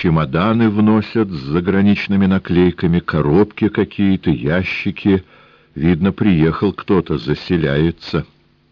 чемоданы вносят с заграничными наклейками, коробки какие-то, ящики. Видно, приехал кто-то, заселяется.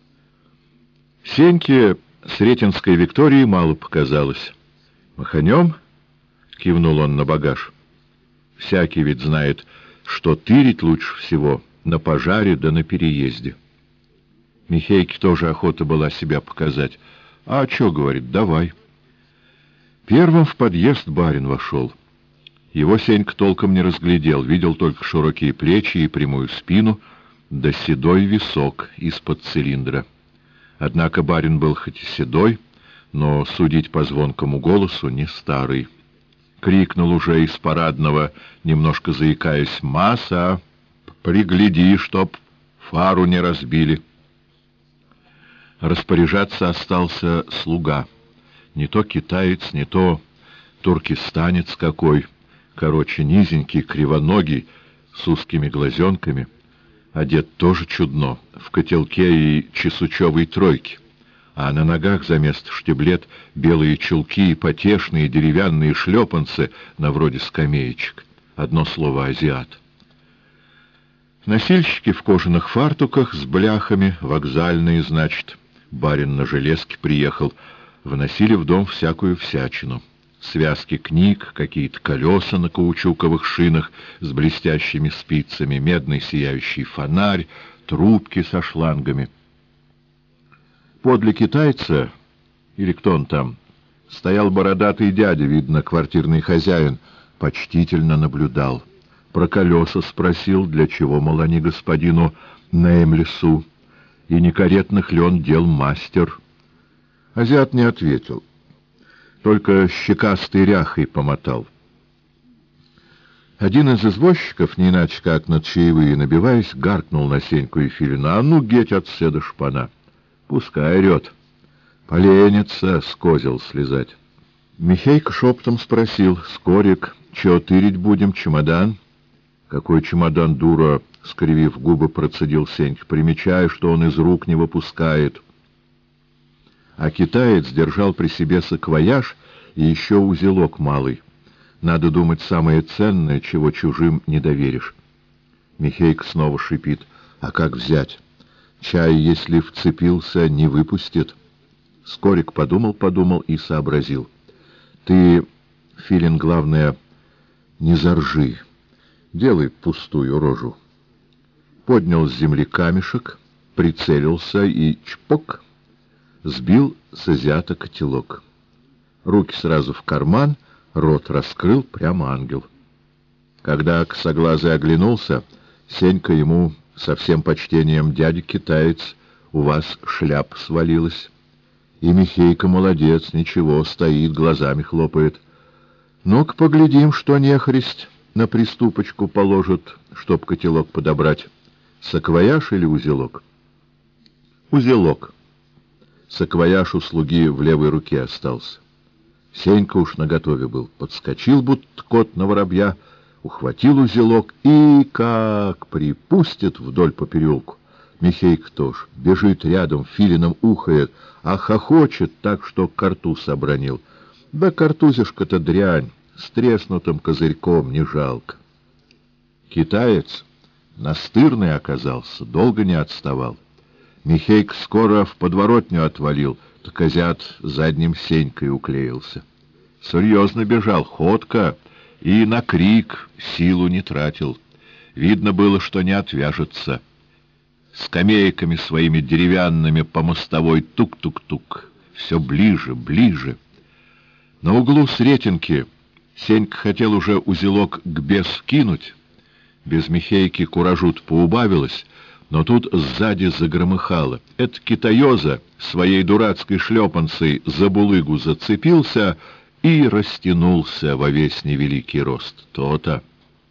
Сеньке Сретенской Виктории мало показалось. «Маханем?» — кивнул он на багаж. «Всякий ведь знает, что тырить лучше всего на пожаре да на переезде». Михейке тоже охота была себя показать. «А чё, — говорит, — давай». Первым в подъезд барин вошел. Его Сенька толком не разглядел, видел только широкие плечи и прямую спину, да седой висок из-под цилиндра. Однако барин был хоть и седой, но, судить по звонкому голосу, не старый. Крикнул уже из парадного, немножко заикаясь: «Маса, пригляди, чтоб фару не разбили». Распоряжаться остался слуга. Не то китаец, не то туркестанец какой, короче, низенький, кривоногий, с узкими глазенками, одет тоже чудно, в котелке и чесучевой тройке, а на ногах заместо штиблет белые чулки и потешные деревянные шлепанцы на вроде скамеечек. Одно слово — азиат. Носильщики в кожаных фартуках с бляхами, вокзальные, значит. Барин на железке приехал. Вносили в дом всякую всячину. Связки книг, какие-то колеса на каучуковых шинах с блестящими спицами, медный сияющий фонарь, трубки со шлангами. Подле китайца, или кто он там, стоял бородатый дядя, видно, квартирный хозяин, почтительно наблюдал. Про колеса спросил, для чего, мол, они господину Неймлесу, и не каретных ли он дел мастер. Азиат не ответил, только щекастой ряхой помотал. Один из извозчиков, не иначе как над чаевые набиваясь, гаркнул на Сеньку и Филина: «А ну, геть отседа шпана! Пускай орет! Поленится, с козел слезать!» Михейка шептом спросил: «Скорик, чё тырить будем, чемодан?» «Какой чемодан, дура?» — скривив губы, процедил Сенька. «Примечаю, что он из рук не выпускает». А китаец держал при себе саквояж и еще узелок малый. Надо думать, самое ценное, чего чужим не доверишь. Михейка снова шипит: «А как взять? Чай, если вцепился, не выпустит». Скорик подумал и сообразил: «Ты, Филин, главное, не заржи, делай пустую рожу». Поднял с земли камешек, прицелился и чпок! Сбил с азиата котелок. Руки сразу в карман, рот раскрыл, прямо ангел. Когда косоглазый оглянулся, Сенька ему со всем почтением: «Дядя-китаец, у вас шляп свалилась». И Михейка молодец, ничего, стоит, глазами хлопает. «Ну-ка поглядим, что нехрист на приступочку положит, чтоб котелок подобрать. Саквояж или узелок?» «Узелок». Саквояж у слуги в левой руке остался. Сенька уж наготове был. Подскочил, будто кот на воробья, ухватил узелок и как припустит вдоль по переулку. Михейка тоже бежит рядом, филином ухает, а хохочет так, что ко рту собранил. Да картузишка-то дрянь, с треснутым козырьком, не жалко. Китаец настырный оказался, долго не отставал. Михейка скоро в подворотню отвалил, так азиат задним Сенькой уклеился. Серьезно бежал, ходко, и на крик силу не тратил. Видно было, что не отвяжется. Скамейками своими деревянными по мостовой тук-тук-тук. Все ближе, ближе. На углу Сретенки Сенька хотел уже узелок к бесу кинуть. Без Михейки куражу-то поубавилось, но тут сзади загромыхало. Этот китаёза своей дурацкой шлепанцей за булыгу зацепился и растянулся во весь невеликий рост. То-то.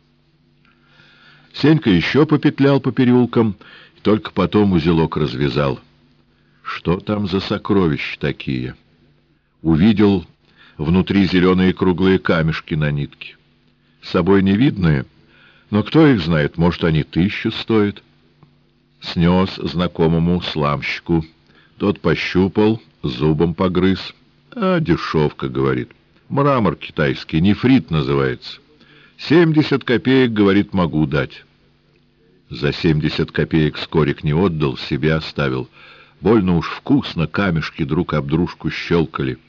Сенька еще попетлял по переулкам, только потом узелок развязал. Что там за сокровища такие? Увидел внутри зеленые круглые камешки на нитке. С собой не видные, но кто их знает, может, они 1000 стоят. Снес знакомому сламщику. Тот пощупал, зубом погрыз. «А, дешевка», — говорит. Мрамор китайский, нефрит называется. 70 копеек, говорит, могу дать. За 70 копеек Скорик не отдал, себе оставил. Больно уж вкусно камешки друг об дружку щелкали.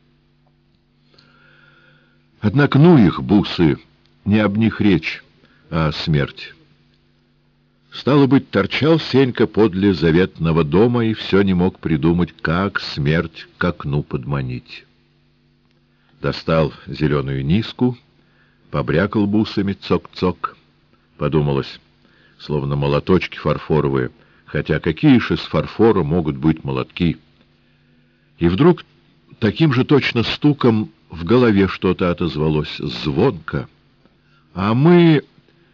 Однако ну их, бусы, не об них речь, а о смерти. Стало быть, торчал Сенька подле заветного дома и все не мог придумать, как смерть к окну подманить. Достал зеленую низку, побрякал бусами, цок-цок. Подумалось, словно молоточки фарфоровые, хотя какие же из фарфора могут быть молотки? И вдруг таким же точно стуком в голове что-то отозвалось, звонко. А мы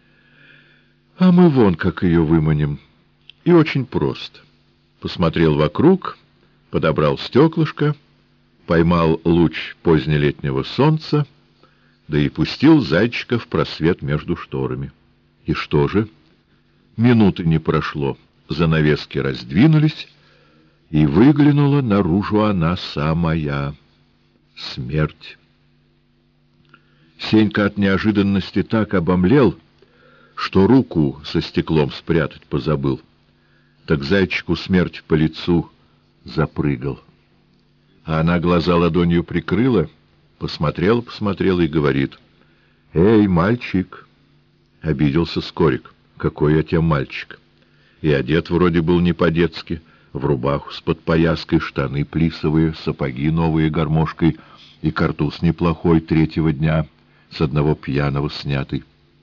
вон как ее выманим. И очень просто. Посмотрел вокруг, подобрал стеклышко, поймал луч позднелетнего солнца, да и пустил зайчика в просвет между шторами. И что же? Минуты не прошло, занавески раздвинулись, и выглянула наружу она самая — смерть. Сенька от неожиданности так обомлел, что руку со стеклом спрятать позабыл. Так зайчику смерть по лицу запрыгал. А она глаза ладонью прикрыла, посмотрела и говорит: «Эй, мальчик!» Обиделся Скорик. «Какой я тебе мальчик?» И одет вроде был не по-детски, в рубаху с подпояской, штаны плисовые, сапоги новые гармошкой и картуз неплохой третьего дня, с одного пьяного снятый.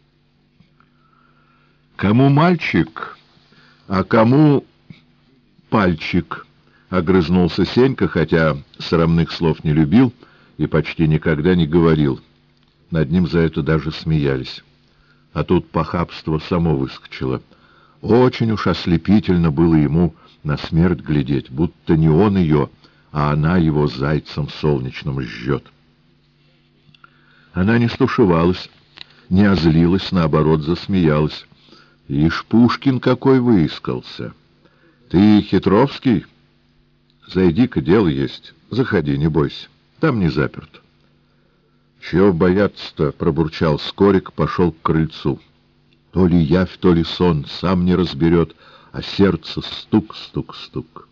«Кому мальчик, а кому пальчик?» — огрызнулся Сенька, хотя срамных слов не любил и почти никогда не говорил. Над ним за это даже смеялись. А тут похабство само выскочило. Очень уж ослепительно было ему на смерть глядеть, будто не он ее, а она его зайцем солнечным жжет. Она не стушевалась, не озлилась, наоборот, засмеялась. «Ишь, Пушкин какой выискался! Ты Хитровский? Зайди-ка, дело есть. Заходи, не бойся. Там не заперт». «Чего бояться-то?» — пробурчал Скорик, пошел к крыльцу. То ли явь, то ли сон, сам не разберет, а сердце стук-стук-стук.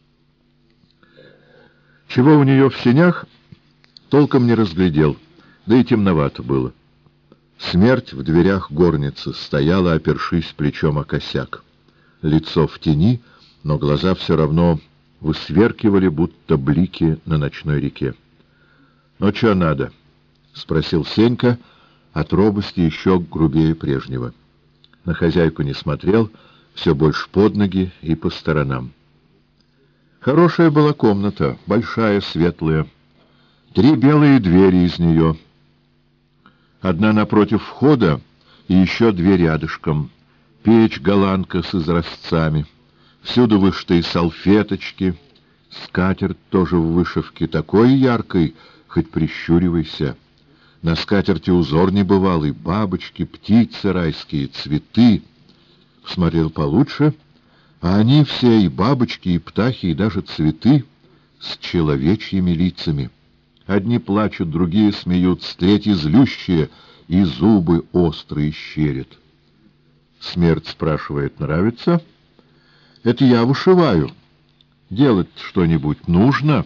Чего у нее в сенях, толком не разглядел, да и темновато было. Смерть в дверях горницы стояла, опершись плечом о косяк. Лицо в тени, но глаза все равно высверкивали, будто блики на ночной реке. «Ну, что надо?» — спросил Сенька, от робости еще грубее прежнего. На хозяйку не смотрел, все больше под ноги и по сторонам. Хорошая была комната, большая, светлая. 3 белые двери из нее. Одна напротив входа и еще 2 рядышком. Печь-голландка с изразцами. Всюду вышитые салфеточки. Скатерть тоже в вышивке, такой яркой, хоть прищуривайся. На скатерти узор небывалый, бабочки, птицы райские, цветы. Смотрел получше, а они все, и бабочки, и птахи, и даже цветы, с человечьими лицами. Одни плачут, другие смеются, третьи злющие, и зубы острые щерят. Смерть спрашивает: «Нравится?» «Это я вышиваю. Делать что-нибудь нужно?»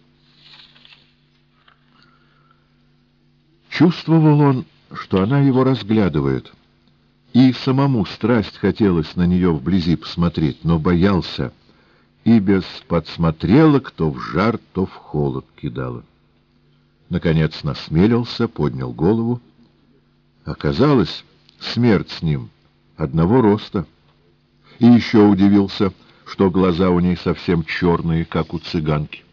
Чувствовал он, что она его разглядывает, и самому страсть хотелось на нее вблизи посмотреть, но боялся, и без подсмотрелок то в жар, то в холод кидало. Наконец насмелился, поднял голову. Оказалось, смерть с ним одного роста. И еще удивился, что глаза у ней совсем черные, как у цыганки.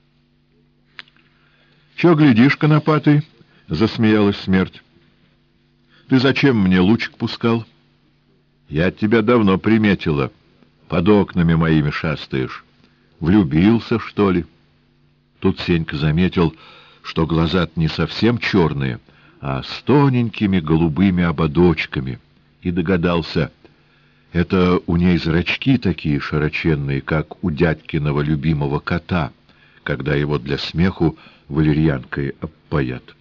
«Че глядишь, конопатый?» — засмеялась смерть. «Ты зачем мне лучик пускал? Я тебя давно приметила. Под окнами моими шастаешь. Влюбился, что ли?» Тут Сенька заметил, что глаза-то не совсем черные, а с тоненькими голубыми ободочками, и догадался, это у ней зрачки такие широченные, как у дядькиного любимого кота, когда его для смеху валерьянкой опоят.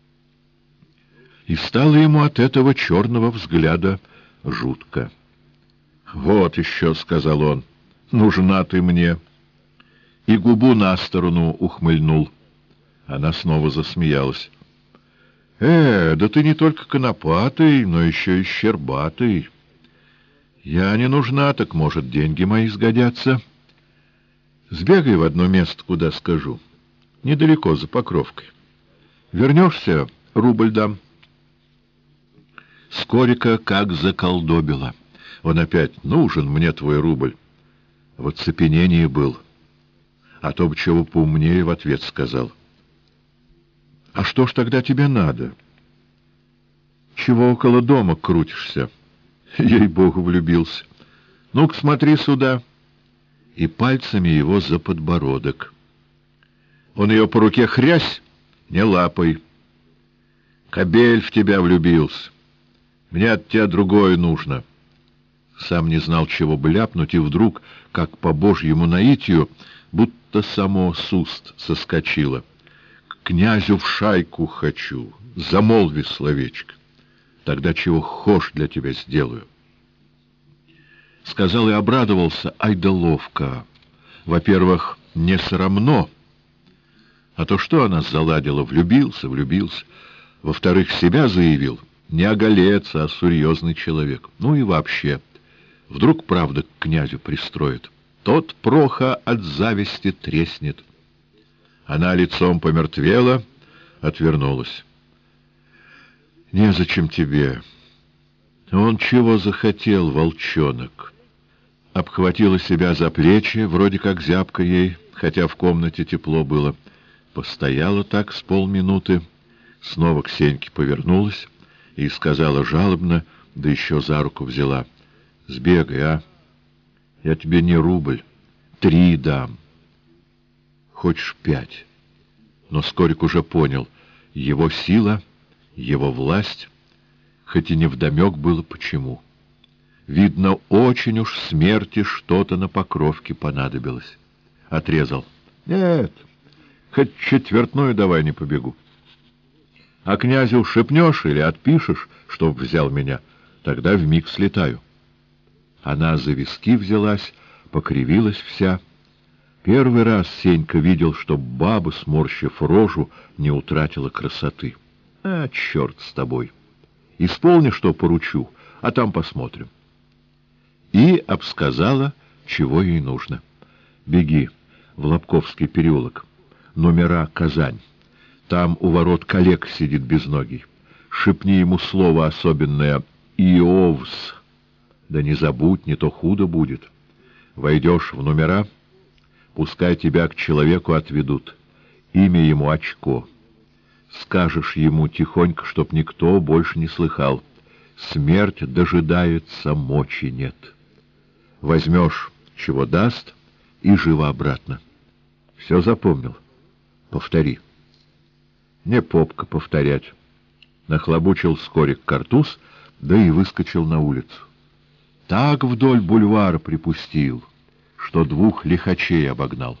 И стало ему от этого черного взгляда жутко. «Вот еще», — сказал он, — «нужна ты мне». И губу на сторону ухмыльнул. Она снова засмеялась. Да ты не только конопатый, но еще и щербатый. Я не нужна, так, может, деньги мои сгодятся. Сбегай в одно место, куда скажу. Недалеко, за Покровкой. Вернешься, рубль дам». Скорика как заколдобило. Он опять: «Нужен мне твой рубль». В оцепенении был. А то бы чего поумнее в ответ сказал. «А что ж тогда тебе надо? Чего около дома крутишься?» Ей-богу, влюбился. «Ну-ка, смотри сюда». И пальцами его за подбородок. Он ее по руке хрясь, не лапой. «Кобель в тебя влюбился. Мне от тебя другое нужно». Сам не знал, чего бы ляпнуть, и вдруг, как по божьему наитию, будто само с уст соскочило. «К князю в шайку хочу, замолви словечко. Тогда чего хошь для тебя сделаю». Сказал и обрадовался: ай да ловко. Во-первых, не срамно, а то что она заладила, влюбился. Во-вторых, себя заявил, не оголец, а серьезный человек. Ну и вообще, вдруг правда к князю пристроит. Тот Проха от зависти треснет. Она лицом помертвела, отвернулась. «Незачем тебе. Он чего захотел, волчонок?» Обхватила себя за плечи, вроде как зябко ей, хотя в комнате тепло было. Постояла так с полминуты, снова к Сеньке повернулась и сказала жалобно, да еще за руку взяла: «Сбегай, а? Я тебе не рубль, 3 дам. Хочешь 5?» Но Скорик уже понял: его сила, его власть, хоть и невдомек было почему. Видно, очень уж смерти что-то на Покровке понадобилось. Отрезал: «Нет, хоть четвертную давай, не побегу. А князю шепнешь или отпишешь, чтоб взял меня, тогда вмиг слетаю». Она за виски взялась, покривилась вся. Первый раз Сенька видел, чтоб баба, сморщив рожу, не утратила красоты. Черт с тобой! Исполни, что поручу, а там посмотрим». И обсказала, чего ей нужно. «Беги в Лобковский переулок, номера Казань. Там у ворот коллег сидит безногий. Шепни ему слово особенное «Иовс». Да не забудь, не то худо будет. Войдешь в номера, пускай тебя к человеку отведут. Имя ему Очко. Скажешь ему тихонько, чтоб никто больше не слыхал. Смерть дожидается, мочи нет. Возьмешь, чего даст, и живо обратно. Все запомнил? Повтори». Не попка повторять. Нахлобучил Скорик картуз, да и выскочил на улицу. Так вдоль бульвара припустил, что 2 лихачей обогнал.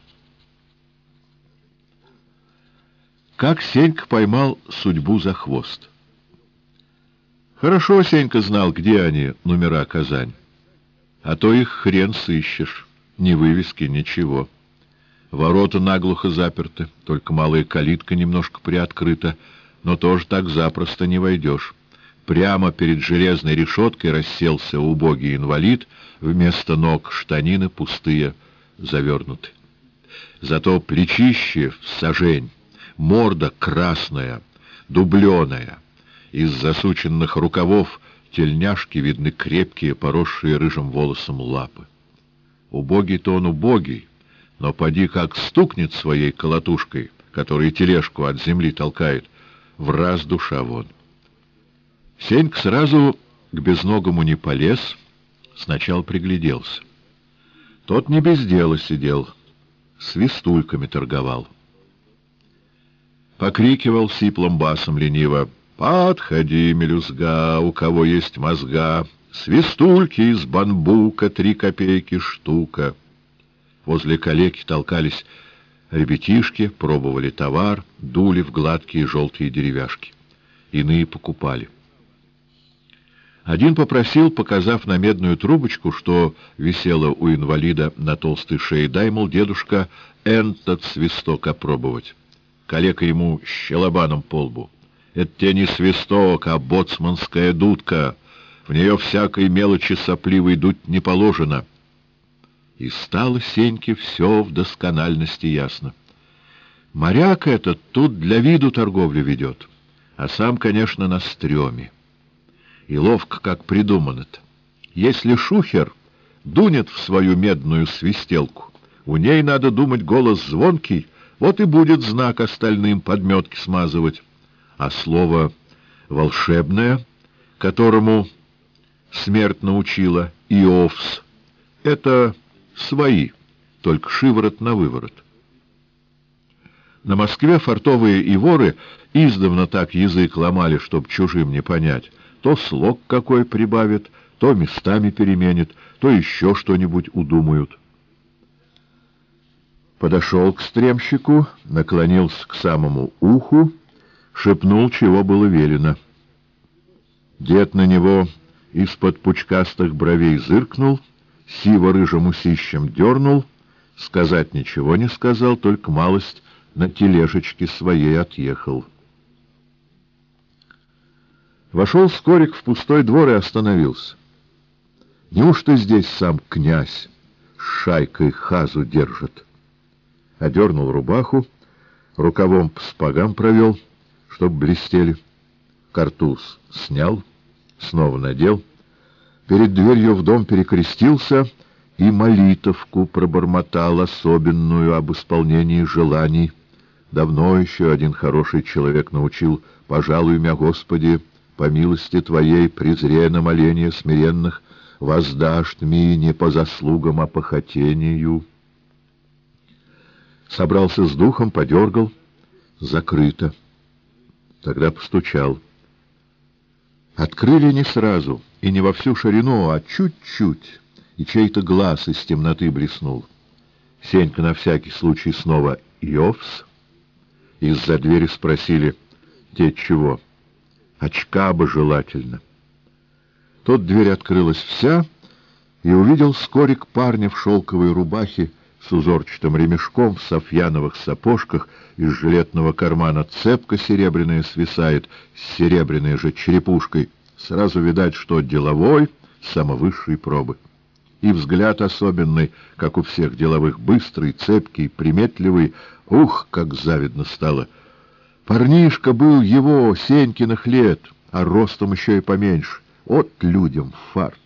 Как Сенька поймал судьбу за хвост. Хорошо Сенька знал, где они, номера Казань. А то их хрен сыщешь, ни вывески, ничего. Ворота наглухо заперты, только малая калитка немножко приоткрыта, но тоже так запросто не войдешь. Прямо перед железной решеткой расселся убогий инвалид, вместо ног штанины пустые, завернуты. Зато плечище в сажень, морда красная, дубленая. Из засученных рукавов тельняшки видны крепкие, поросшие рыжим волосом лапы. Убогий-то он убогий, но поди как стукнет своей колотушкой, которая тележку от земли толкает, в раз душа вон. Сенька сразу к безногому не полез, сначала пригляделся. Тот не без дела сидел, свистульками торговал. Покрикивал сиплым басом лениво: «Подходи, мелюзга, у кого есть мозга, свистульки из бамбука 3 копейки штука». Возле калеки толкались Ребятишки пробовали товар, дули в гладкие желтые деревяшки. Иные покупали. Один попросил, показав на медную трубочку, что висела у инвалида на толстой шее: дай, мол, дедушка, этот свисток опробовать. Калека ему щелобаном по лбу: это тебе не свисток, а боцманская дудка. В нее всякой мелочи сопливой дуть не положено. И стало Сеньке все в доскональности ясно. Моряк этот тут для виду торговлю ведет, а сам, конечно, на стреме. И ловко как придумано-то. Если шухер дунет в свою медную свистелку, у ней, надо думать, голос звонкий, вот и будет знак остальным подметки смазывать. А слово волшебное, которому смерть научила, Иовс, это свои, только шиворот на выворот. На Москве фартовые и воры издавна так язык ломали, чтоб чужим не понять. То слог какой прибавит, то местами переменит, то еще что-нибудь удумают. Подошел к стремщику, наклонился к самому уху, шепнул, чего было велено. Дед на него из-под пучкастых бровей зыркнул, сиво-рыжим усищем дернул, сказать ничего не сказал, только малость на тележечке своей отъехал. Вошел Скорик в пустой двор и остановился. Неужто здесь сам князь с шайкой хазу держит? Одернул рубаху, рукавом по спагам провел, чтоб блестели. Картуз снял, снова надел, перед дверью в дом перекрестился и молитовку пробормотал особенную об исполнении желаний. Давно еще один хороший человек научил: «Пожалуй мя, Господи, по милости Твоей, презре на моление смиренных, воздашь ми не по заслугам, а по хотению». Собрался с духом, подергал. Закрыто. Тогда постучал. Открыли не сразу, и не во всю ширину, а чуть-чуть, и чей-то глаз из темноты блеснул. Сенька на всякий случай снова «Иовс». Из-за двери спросили: «Те чего?» «Очка бы желательно». Тут дверь открылась вся, и увидел Скорик парня в шелковой рубахе с узорчатым ремешком, в софьяновых сапожках, из жилетного кармана цепка серебряная свисает с серебряной же черепушкой. Сразу видать, что деловой, самовысшей пробы. И взгляд особенный, как у всех деловых, быстрый, цепкий, приметливый. Ух, как завидно стало! Парнишка был его, Сенькиных лет, а ростом еще и поменьше. Вот людям фарт.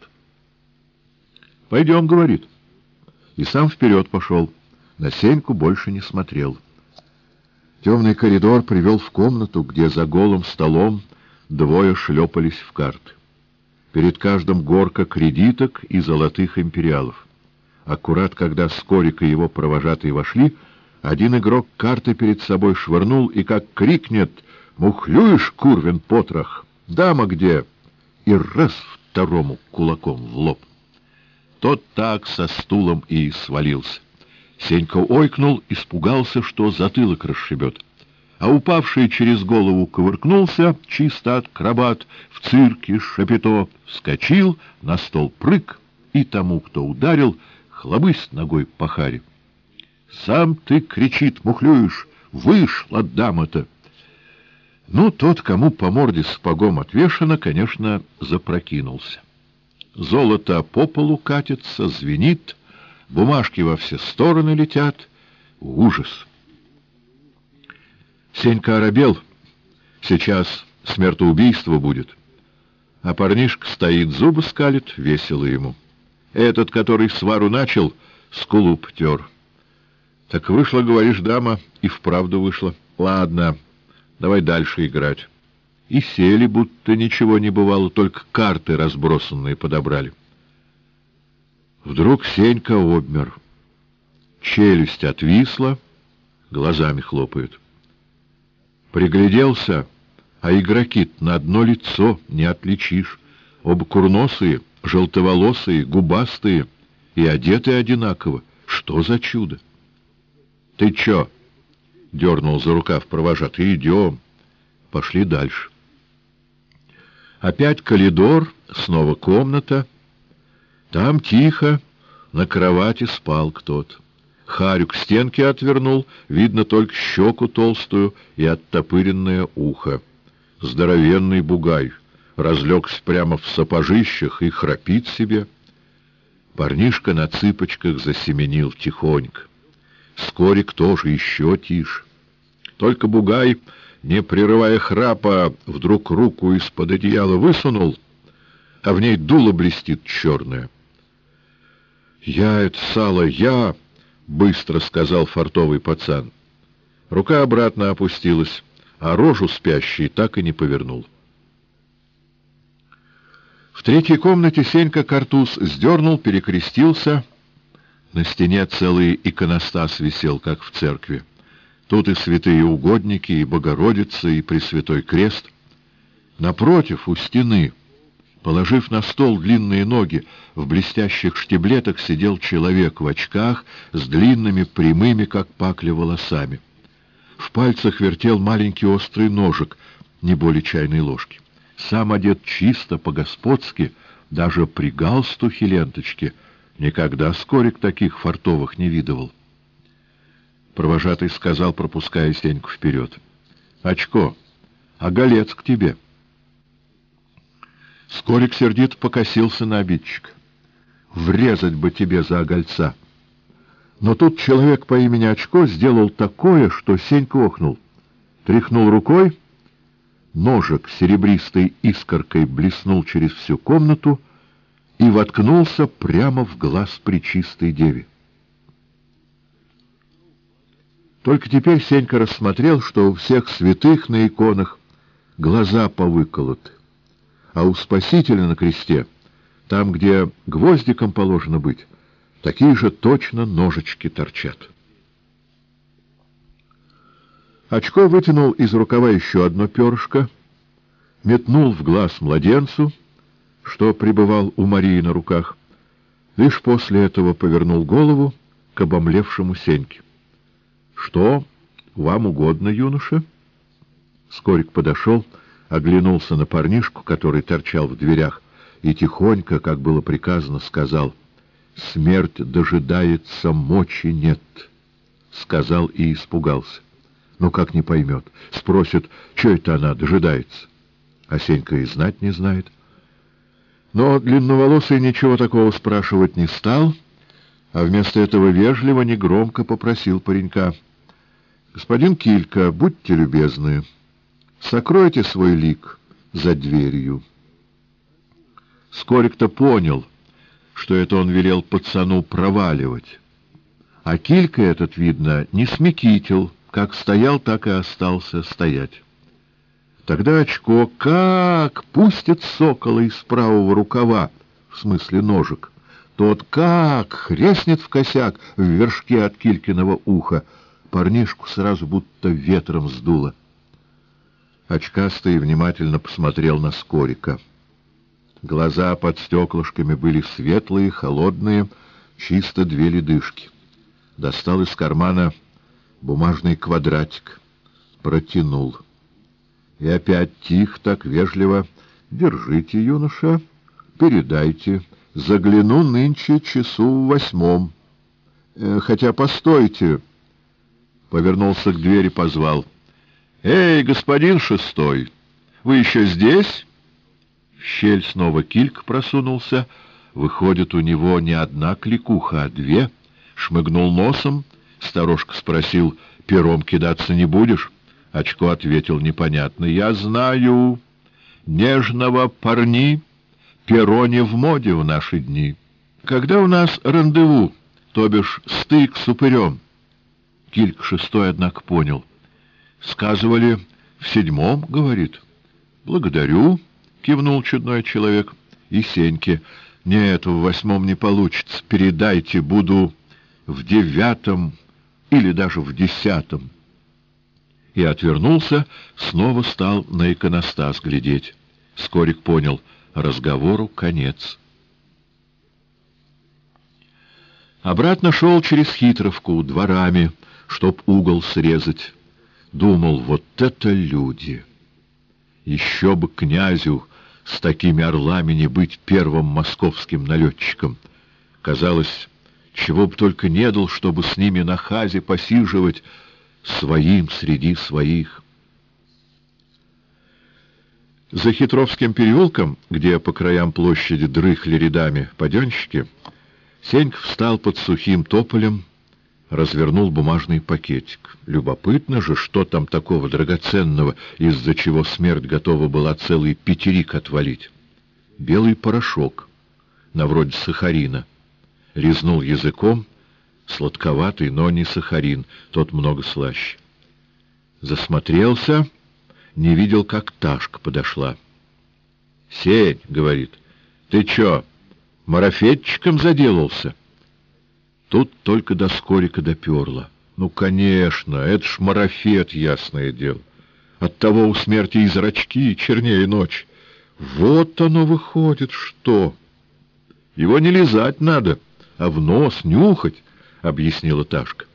«Пойдем», — говорит. И сам вперед пошел. На Сеньку больше не смотрел. Темный коридор привел в комнату, где за голым столом двое шлепались в карты. Перед каждым горка кредиток и золотых империалов. Аккурат, когда Скорик и его провожатые вошли, один игрок карты перед собой швырнул и как крикнет: «Мухлюешь, курвин потрох! Дама где?» И раз второму кулаком в лоб. Тот так со стулом и свалился. Сенька ойкнул, испугался, что затылок расшибет. А упавший через голову кувыркнулся, чисто акробат, в цирке шапито, вскочил, на стол прыг, и тому, кто ударил, хлобысь ногой по харе. «Сам ты, — кричит, — мухлюешь, вышла дама-то!» Ну, тот, кому по морде сапогом отвешено, конечно, запрокинулся. Золото по полу катится, звенит, бумажки во все стороны летят. Ужас! Сенька оробел. Сейчас смертоубийство будет. А парнишка стоит, зубы скалит, весело ему. Этот, который свару начал, скулу птер. Так вышла, говоришь, дама, и вправду вышла. Ладно, давай дальше играть. И сели, будто ничего не бывало, только карты разбросанные подобрали. Вдруг Сенька обмер. Челюсть отвисла, глазами хлопают. Пригляделся, а игроки на одно лицо не отличишь. Оба курносые, желтоволосые, губастые и одеты одинаково. Что за чудо? Ты чё? — дернул за рукав провожатый. — Идем. Пошли дальше. Опять коридор, снова комната. Там тихо, на кровати спал кто-то. Харю к стенке отвернул, видно только щеку толстую и оттопыренное ухо. Здоровенный бугай, разлегся прямо в сапожищах и храпит себе. Парнишка на цыпочках засеменил тихонько. Скорик тоже еще тише. Только бугай, не прерывая храпа, вдруг руку из-под одеяла высунул, а в ней дуло блестит черное. «Я это сало, я!» — быстро сказал фартовый пацан. Рука обратно опустилась, а рожу спящий так и не повернул. В третьей комнате Сенька картуз сдернул, перекрестился. На стене целый иконостас висел, как в церкви. Тут и святые угодники, и Богородица, и Пресвятой Крест. Напротив, у стены, положив на стол длинные ноги, в блестящих штиблетах сидел человек в очках с длинными, прямыми, как пакля, волосами. В пальцах вертел маленький острый ножик, не более чайной ложки. Сам одет чисто, по-господски, даже при галстухе ленточке. Никогда Скорик таких фартовых не видывал. Провожатый сказал, пропуская Сеньку вперед: «Очко, а голец к тебе». Скорик сердито покосился на обидчика. «Врезать бы тебе за огольца!» Но тут человек по имени Очко сделал такое, что Сенька охнул. Тряхнул рукой, ножик серебристой искоркой блеснул через всю комнату и воткнулся прямо в глаз пречистой деве. Только теперь Сенька рассмотрел, что у всех святых на иконах глаза повыколоты, а у Спасителя на кресте, там, где гвоздиком положено быть, такие же точно ножички торчат. Очко вытянул из рукава еще одно перышко, метнул в глаз младенцу, что пребывал у Марии на руках, лишь после этого повернул голову к обомлевшему Сеньке. — Что вам угодно, юноша? Скорик подошел, оглянулся на парнишку, который торчал в дверях, и тихонько, как было приказано, сказал: «Смерть дожидается, мочи нет», — сказал и испугался. Ну, как не поймет? Спросит, что это она дожидается? А Сенька и знать не знает. Но длинноволосый ничего такого спрашивать не стал, а вместо этого вежливо, негромко попросил паренька: «Господин Килька, будьте любезны, сокройте свой лик за дверью». Скорик-то понял, что это он велел пацану проваливать. А Килька этот, видно, не смекитил, как стоял, так и остался стоять. Тогда Очко как пустит сокола из правого рукава, в смысле ножик, тот как хрестнет в косяк в вершке от Килькиного уха, парнишку сразу будто ветром сдуло. Очкастый внимательно посмотрел на Скорика. Глаза под стеклышками были светлые, холодные, чисто две ледышки. Достал из кармана бумажный квадратик, протянул. И опять тихо, так вежливо: «Держите, юноша, передайте. Загляну нынче часу в 8. Хотя, постойте». Повернулся к двери, позвал: «Эй, господин шестой, вы еще здесь?» В щель снова Килька просунулся. Выходит, у него не одна кликуха, а две. Шмыгнул носом. Сторожка спросил: «Пером кидаться не будешь?» Очко ответил непонятно: «Я знаю, нежного парни перо не в моде в наши дни. Когда у нас рандеву, то бишь стык с упырем?» Килька шестой, однако, понял. «Сказывали, в 7, — говорит». «Благодарю», — кивнул чудной человек. И Сеньке: «Нет, в 8 не получится. Передайте, буду в 9 или даже в 10. И отвернулся, снова стал на иконостас глядеть. Скорик понял — разговору конец. Обратно шел через Хитровку, дворами, чтоб угол срезать. Думал, вот это люди! Еще бы князю с такими орлами не быть первым московским налетчиком. Казалось, чего б только не дал, чтобы с ними на хазе посиживать, своим среди своих. За Хитровским переулком, где по краям площади дрыхли рядами паденщики, Сенька встал под сухим тополем, развернул бумажный пакетик. Любопытно же, что там такого драгоценного, из-за чего смерть готова была целый пятерик отвалить. Белый порошок, на вроде сахарина. Резнул языком, сладковатый, но не сахарин, тот много слаще. Засмотрелся, не видел, как Ташка подошла. — Сень, — говорит, — ты чё, марафетчиком заделался? Тут только до Скорика доперло. Ну, конечно, это ж марафет, ясное дело. Оттого у смерти и зрачки чернее ночь. Вот оно выходит, что... Его не лизать надо, а в нос нюхать, — объяснила Ташка.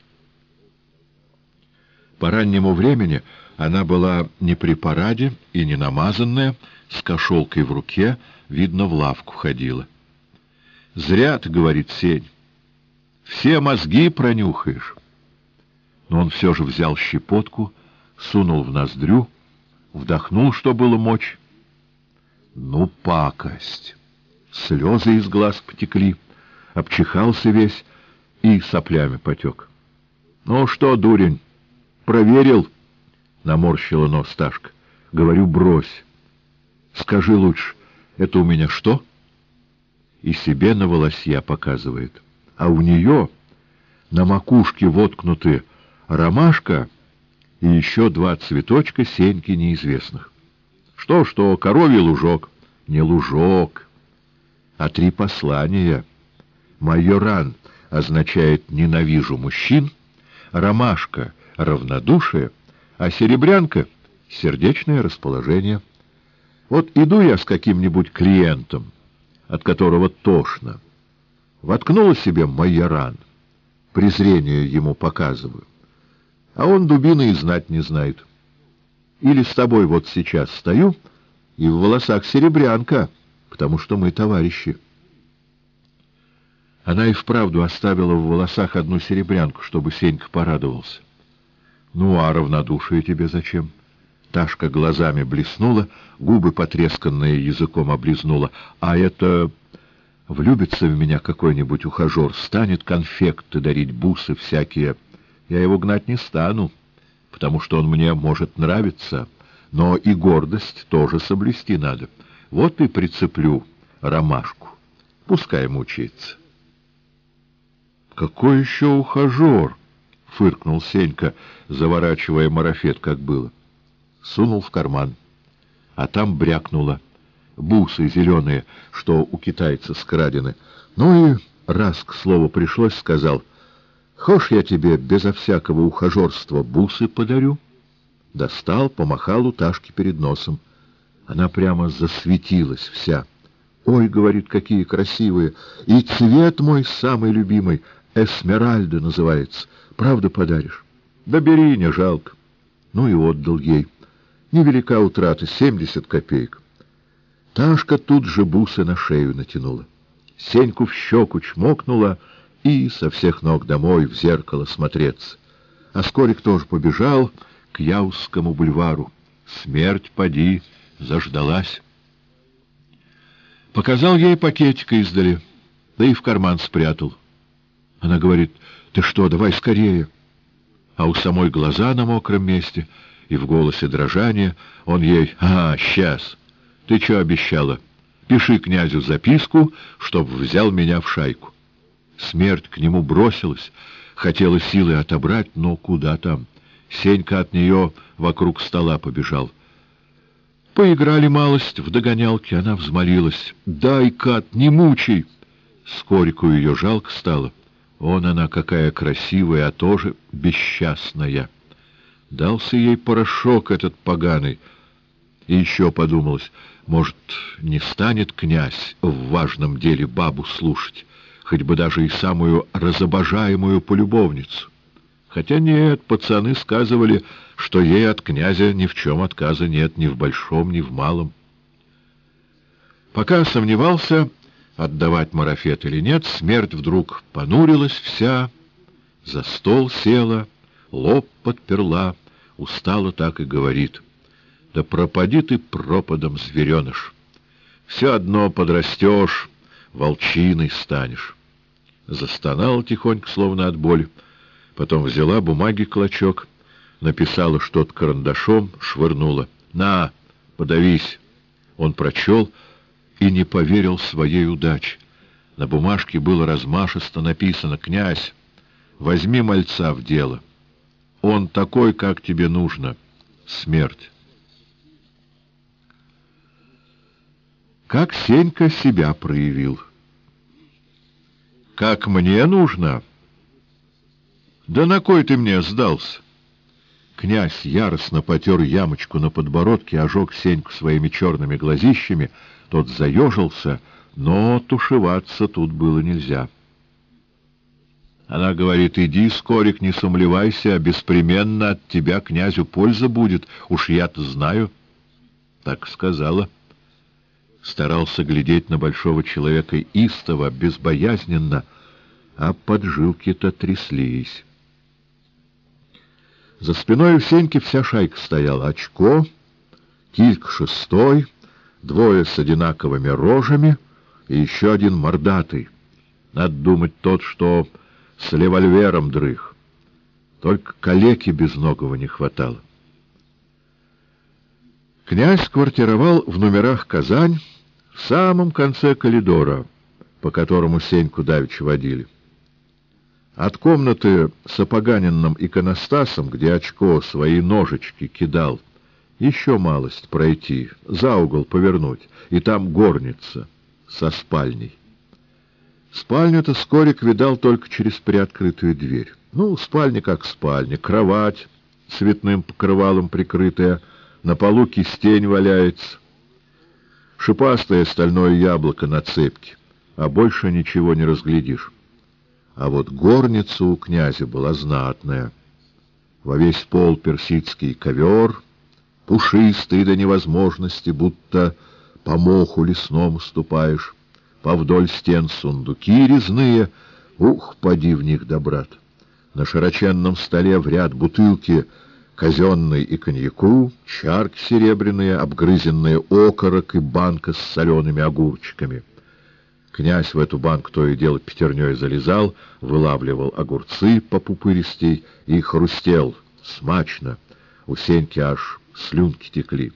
По раннему времени она была не при параде и не намазанная, с кошелкой в руке, видно, в лавку ходила. — Зря ты, — говорит Сень, — все мозги пронюхаешь. Но он все же взял щепотку, сунул в ноздрю, вдохнул, что было мочь. Ну, пакость! Слезы из глаз потекли, обчихался весь и соплями потек. — Ну что, дурень, проверил? — наморщила нос Ташка. — Говорю, брось. Скажи лучше, это у меня что? И себе на волосья показывает. А у нее на макушке воткнуты ромашка и еще 2 цветочка Сеньки неизвестных. Что, коровий лужок? Не лужок, а 3 послания. Майоран означает «ненавижу мужчин», ромашка — равнодушие, а серебрянка — сердечное расположение. Вот иду я с каким-нибудь клиентом, от которого тошно, воткнула себе майоран, презрение ему показываю, а он дубины и знать не знает. Или с тобой вот сейчас стою, и в волосах серебрянка, потому что мы товарищи. Она и вправду оставила в волосах 1 серебрянку, чтобы Сенька порадовался. Ну, а равнодушие тебе зачем? Ташка глазами блеснула, губы потресканные языком облизнула. А это... Влюбится в меня какой-нибудь ухажер, станет конфекты дарить, бусы всякие. Я его гнать не стану, потому что он мне может нравиться, но и гордость тоже соблюсти надо. Вот и прицеплю ромашку. Пускай мучается. — Какой еще ухажер? — фыркнул Сенька, заворачивая марафет, как было. Сунул в карман. А там брякнуло. Бусы зеленые, что у китайца скрадены. Ну и, раз к слову пришлось, сказал: «Хошь, я тебе безо всякого ухажерства бусы подарю?» Достал, помахал у Ташки перед носом. Она прямо засветилась вся. «Ой, — говорит, — какие красивые! И цвет мой самый любимый, эсмеральда называется. Правда подаришь?» «Да бери, не жалко». Ну и отдал ей. Невелика утрата, 70 копеек. Ташка тут же бусы на шею натянула. Сеньку в щеку чмокнула и со всех ног домой в зеркало смотреться. А Скорик тоже побежал к Яузскому бульвару. Смерть, поди, заждалась. Показал ей пакетик издали, да и в карман спрятал. Она говорит: «Ты что, давай скорее!» А у самой глаза на мокром месте, и в голосе дрожание. Он ей: сейчас! Ты что обещала? Пиши князю записку, чтоб взял меня в шайку». Смерть к нему бросилась, хотела силой отобрать, но куда там? Сенька от нее вокруг стола побежал. Поиграли малость в догонялки, она взмолилась: «Дай, Кат, не мучай!» Скорику ее жалко стало. Она какая красивая, а тоже бесчастная. Дался ей порошок этот поганый. И еще подумалось, может, не станет князь в важном деле бабу слушать, хоть бы даже и самую разобожаемую полюбовницу. Хотя нет, пацаны сказывали, что ей от князя ни в чем отказа нет, ни в большом, ни в малом. Пока сомневался, отдавать марафет или нет, смерть вдруг понурилась вся, за стол села, лоб подперла, устала так и говорит: «Да пропади ты пропадом, звереныш! Все одно подрастешь, волчиной станешь». Застонала тихонько, словно от боли, потом взяла бумаги клочок, написала что-то карандашом, швырнула. «На, подавись!» Он прочел и не поверил своей удаче. На бумажке было размашисто написано: «Князь, возьми мальца в дело. Он такой, как тебе нужно. Смерть». Как Сенька себя проявил. «Как мне нужно? Да на кой ты мне сдался?» Князь яростно потер ямочку на подбородке, ожег Сеньку своими черными глазищами. Тот заежился, но тушеваться тут было нельзя. Она говорит: «Иди, Скорик, не сомневайся, беспременно от тебя князю польза будет, уж я-то знаю». Так сказала. Старался глядеть на большого человека истово, безбоязненно, а поджилки-то тряслись. За спиной у Сеньки вся шайка стояла: Очко, Килька шестой, двое с одинаковыми рожами и еще один мордатый. Надо думать, тот, что с револьвером дрых. Только калеки безногого не хватало. Князь квартировал в номерах «Казань» в самом конце коридора, по которому Сеньку давеча водили. От комнаты с опоганенным иконостасом, где Очко свои ножички кидал, еще малость пройти, за угол повернуть, и там горница со спальней. Спальню-то Скорик видал только через приоткрытую дверь. Ну, спальня как спальня, кровать цветным покрывалом прикрытая, на полу кистень валяется, шипастое стальное яблоко на цепке, а больше ничего не разглядишь. А вот горница у князя была знатная. Во весь пол персидский ковер, пушистый до невозможности, будто по моху лесному ступаешь, повдоль стен сундуки резные, ух, поди в них да, брат. На широченном столе в ряд бутылки казенной и коньяку, чарки серебряные, обгрызенные окорок и банка с солеными огурчиками. Князь в эту банку то и дело пятерней залезал, вылавливал огурцы попупыристей и хрустел смачно. У Сеньки аж слюнки текли.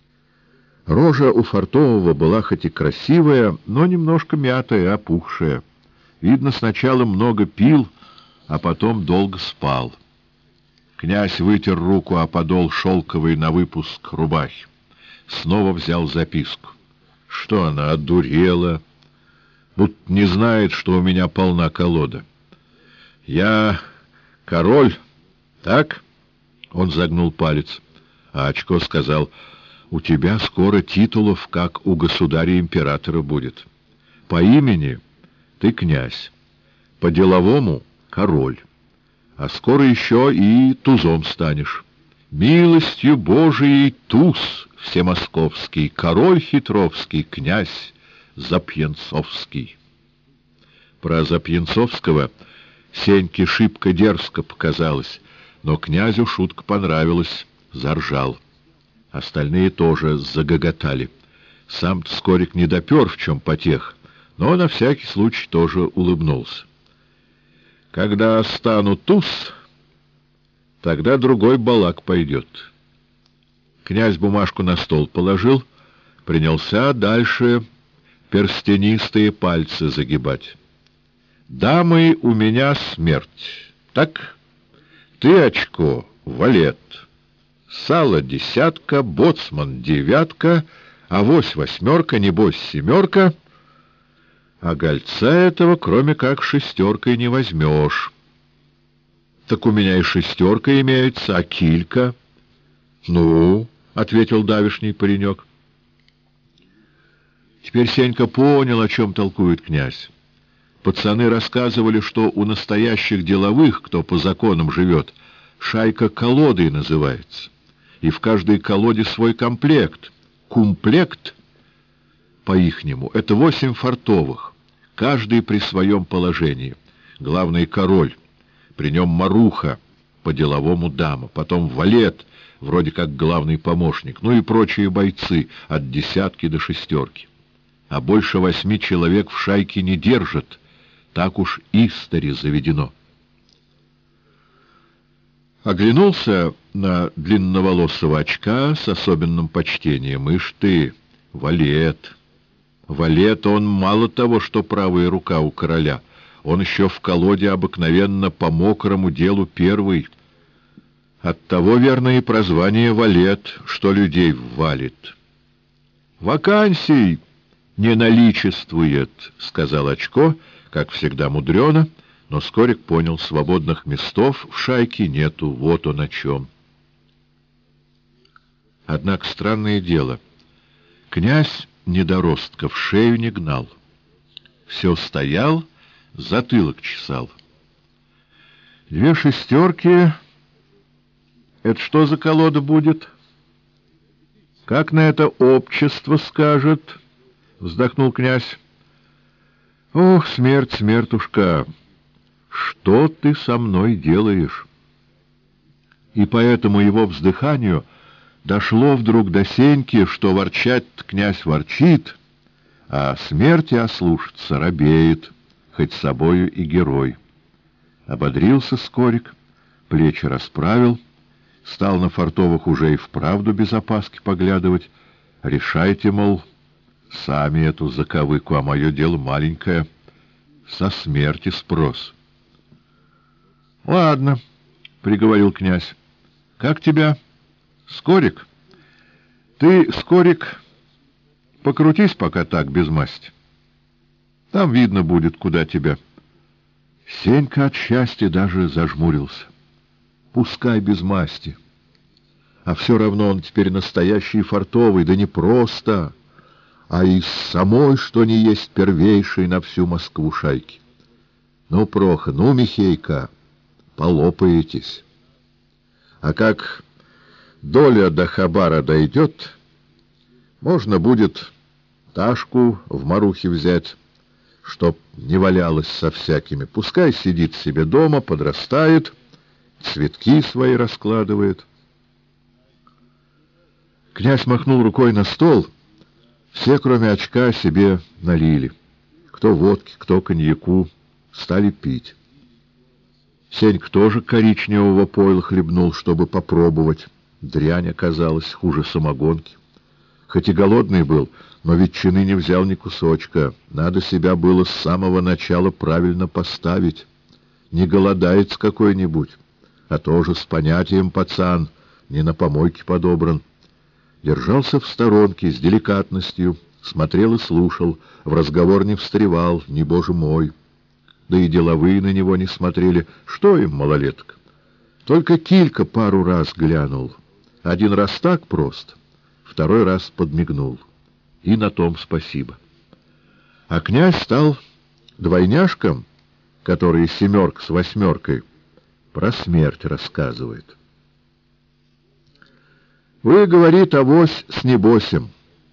Рожа у Фартового была хоть и красивая, но немножко мятая, опухшая. Видно, сначала много пил, а потом долго спал. Князь вытер руку о подол шелковой на выпуск рубахи. Снова взял записку. Что она, одурела? Будто не знает, что у меня полна колода. Я король, так? Он загнул палец. А Очко сказал: у тебя скоро титулов, как у государя-императора, будет. По имени ты князь, по-деловому — король, а скоро еще и тузом станешь. Милостью Божией туз всемосковский, король хитровский, князь Запьянцовский. Про Запьянцовского Сеньке шибко дерзко показалось, но князю шутка понравилась, заржал. Остальные тоже загоготали. Сам-то Скорик не допер, в чем потех, но на всякий случай тоже улыбнулся. Когда стану туз, тогда другой балак пойдет. Князь бумажку на стол положил, принялся дальше перстенистые пальцы загибать. Дамы, у меня смерть. Так? Ты, Очко, валет. Сало десятка, боцман девятка, авось восьмерка, небось семерка. А гольца этого, кроме как шестеркой, не возьмешь. Так у меня и шестерка имеется, а килька? Ну, — ответил давишний паренек. Теперь Сенька понял, о чем толкует князь. Пацаны рассказывали, что у настоящих деловых, кто по законам живет, шайка колодой называется, и в каждой колоде свой комплект. Кумплект, по-ихнему, это 8 фартовых, каждый при своем положении. Главный король, при нем маруха, по-деловому дама, потом валет, вроде как главный помощник, ну и прочие бойцы, от 10 до 6. А больше 8 человек в шайке не держат, так уж истори заведено. Оглянулся на длинноволосого очка с особенным почтением. Ишь ты, валет! Валет он мало того, что правая рука у короля, он еще в колоде обыкновенно по мокрому делу первый. Оттого, верно, и прозвание валет, что людей валит. «Вакансий не наличествует», — сказал Очко, как всегда мудрено, но Скорик понял, свободных местов в шайке нету, вот он о чем. Однако странное дело, князь недоростков шею не гнал. Все стоял, затылок чесал. 2 шестерки — это что за колода будет? Как на это общество скажет? — вздохнул князь. Ох, смерть, смертушка, что ты со мной делаешь? И поэтому его вздыханию дошло вдруг до Сеньки, что ворчать князь ворчит, а смерти ослушаться робеет, хоть собою и герой. Ободрился Скорик, плечи расправил, стал на фартовых уже и вправду без опаски поглядывать. Решайте, мол, сами эту заковыку, а мое дело маленькое, со смерти спрос. — Ладно, — приговорил князь. — Как тебя? Скорик? Ты, Скорик, покрутись пока так, без масти. Там видно будет, куда тебя. Сенька от счастья даже зажмурился. Пускай без масти. А все равно он теперь настоящий фартовый, да не просто, а из самой, что ни есть, первейшей на всю Москву шайки. Ну, Проха, ну, Михейка, полопаетесь. А как доля до хабара дойдет, можно будет Ташку в Марухе взять, чтоб не валялась со всякими. Пускай сидит себе дома, подрастает, цветки свои раскладывает. Князь махнул рукой на стол. Все, кроме Очка, себе налили. Кто водки, кто коньяку, стали пить. Сенька тоже коричневого пойла хлебнул, чтобы попробовать. Дрянь оказалась хуже самогонки. Хоть и голодный был, но ветчины не взял ни кусочка. Надо себя было с самого начала правильно поставить. Не голодается какой-нибудь, а тоже с понятием пацан, не на помойке подобран. Держался в сторонке, с деликатностью, смотрел и слушал, в разговор не встревал, не боже мой. Да и деловые на него не смотрели, что им, малолеток. Только Килька пару раз глянул. Один раз так просто, второй раз подмигнул. И на том спасибо. А князь стал двойняшкам, которые 7 с 8 про смерть рассказывает. Вы, говорит, авось с небосем.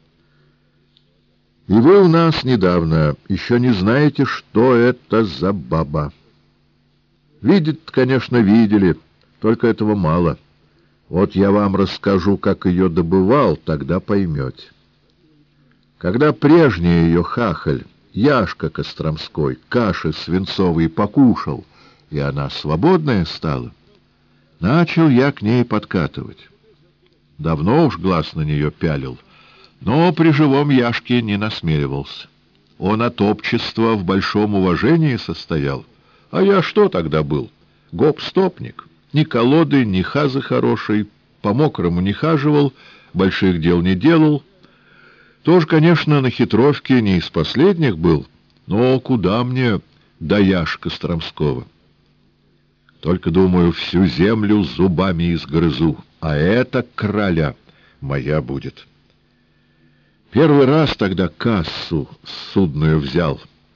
И вы у нас недавно еще не знаете, что это за баба. Видеть, конечно, видели, только этого мало. Вот я вам расскажу, как ее добывал, тогда поймете. Когда прежний ее хахаль, Яшка Костромской, каши свинцовой покушал, и она свободная стала, начал я к ней подкатывать. Давно уж глаз на нее пялил, но при живом Яшке не насмеливался. Он от общества в большом уважении состоял. А я что тогда был? Гоп-стопник. Ни колоды, ни хазы хорошей, по-мокрому не хаживал, больших дел не делал. Тоже, конечно, на хитровке не из последних был, но куда мне до Яшка Костромского? Только, думаю, всю землю зубами изгрызу, а эта краля моя будет. Первый раз тогда кассу судную взял.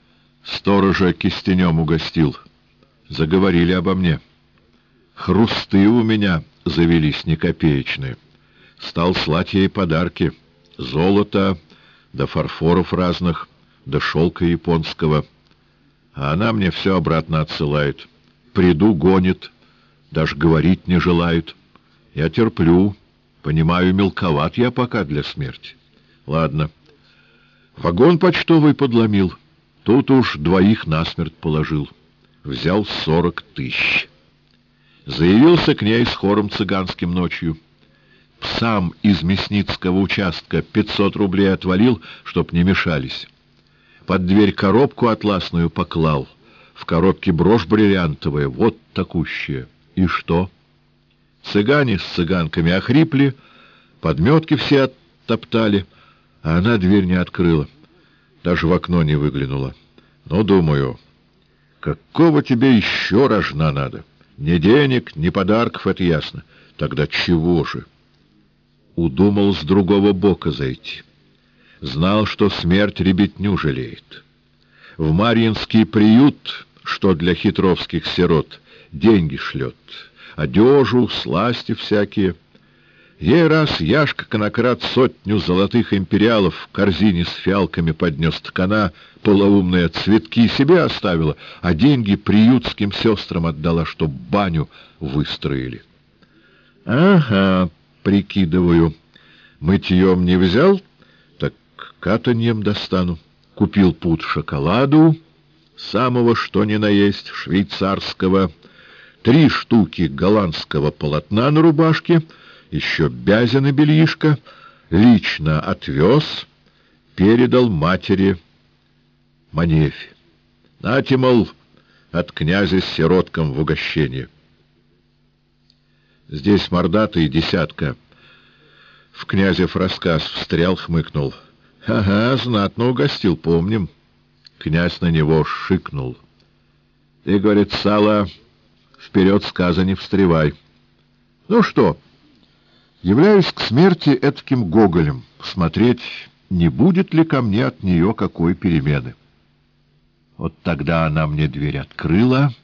Сторожа кистенем угостил. Заговорили обо мне. Хрусты у меня завелись некопеечные. Стал слать ей подарки. Золото, да фарфоров разных, да шелка японского. А она мне все обратно отсылает. Приду, гонит, даже говорить не желает. Я терплю, понимаю, мелковат я пока для смерти. Ладно. Вагон почтовый подломил. Тут уж двоих насмерть положил. Взял 40 000. Заявился к ней с хором цыганским ночью. Псам из Мясницкого участка 500 рублей отвалил, чтоб не мешались. Под дверь коробку атласную поклал. В коробке брошь бриллиантовая, вот такущая. И что? Цыгане с цыганками охрипли, подметки все оттоптали, а она дверь не открыла. Даже в окно не выглянула. Ну, думаю, какого тебе еще рожна надо? Ни денег, ни подарков, это ясно. Тогда чего же? Удумал с другого бока зайти. Знал, что смерть ребятню жалеет. В Марьинский приют, что для хитровских сирот, деньги шлет. Одежу, сласти всякие. Ей раз Яшка Конократ 100 золотых империалов в корзине с фиалками поднес ткана, полоумная цветки себе оставила, а деньги приютским сестрам отдала, чтоб баню выстроили. Ага, прикидываю, мытьем не взял, так катаньем достану. Купил пуд шоколаду, самого что ни на есть, швейцарского, 3 штуки голландского полотна на рубашке, еще бязин и бельишко, лично отвез, передал матери Манефе. Нате, мол, от князя с сиротком в угощение. Здесь мордатый 10. В князев рассказ встрял, хмыкнул. Ага, знатно угостил, помним. Князь на него шикнул. Ты, говорит, сало, вперед сказа не встревай. Ну что... Являюсь к смерти этким гоголем, смотреть, не будет ли ко мне от нее какой перемены. Вот тогда она мне дверь открыла,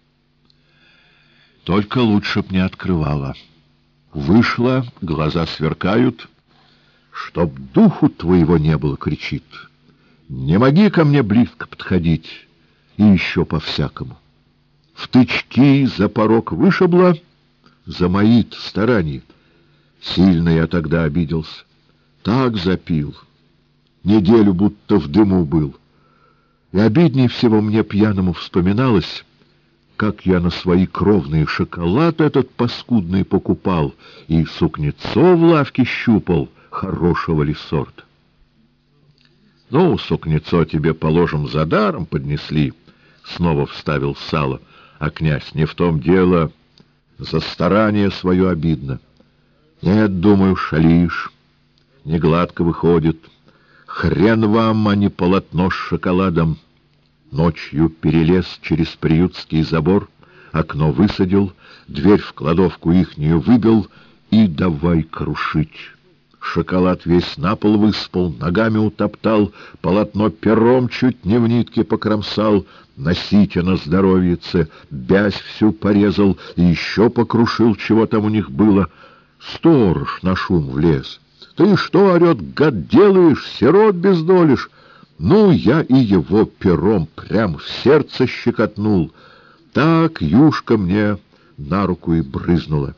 только лучше б не открывала. Вышла, глаза сверкают, чтоб духу твоего не было, кричит. Не моги ко мне близко подходить, и еще по-всякому. В тычки за порог вышибла, замоит старанье. Сильно я тогда обиделся. Так запил. Неделю будто в дыму был. И обиднее всего мне пьяному вспоминалось, как я на свои кровные шоколад этот паскудный покупал и сукнецо в лавке щупал, хорошего ли сорта. Ну, сукнецо тебе, положим, за даром поднесли, — снова вставил сало, а князь, не в том дело, за старание свое обидно. Нет, думаю, шалишь, не гладко выходит. Хрен вам, а не полотно с шоколадом. Ночью перелез через приютский забор, окно высадил, дверь в кладовку ихнюю выбил и давай крушить. Шоколад весь на пол выспал, ногами утоптал, полотно пером чуть не в нитке покромсал, носите на здоровьице, бязь всю порезал и еще покрушил, чего там у них было. Сторож на шум влез. «Ты что, — орет, — гад, делаешь, сирот бездолишь?» Ну, я и его пером прям в сердце щекотнул. Так юшка мне на руку и брызнула.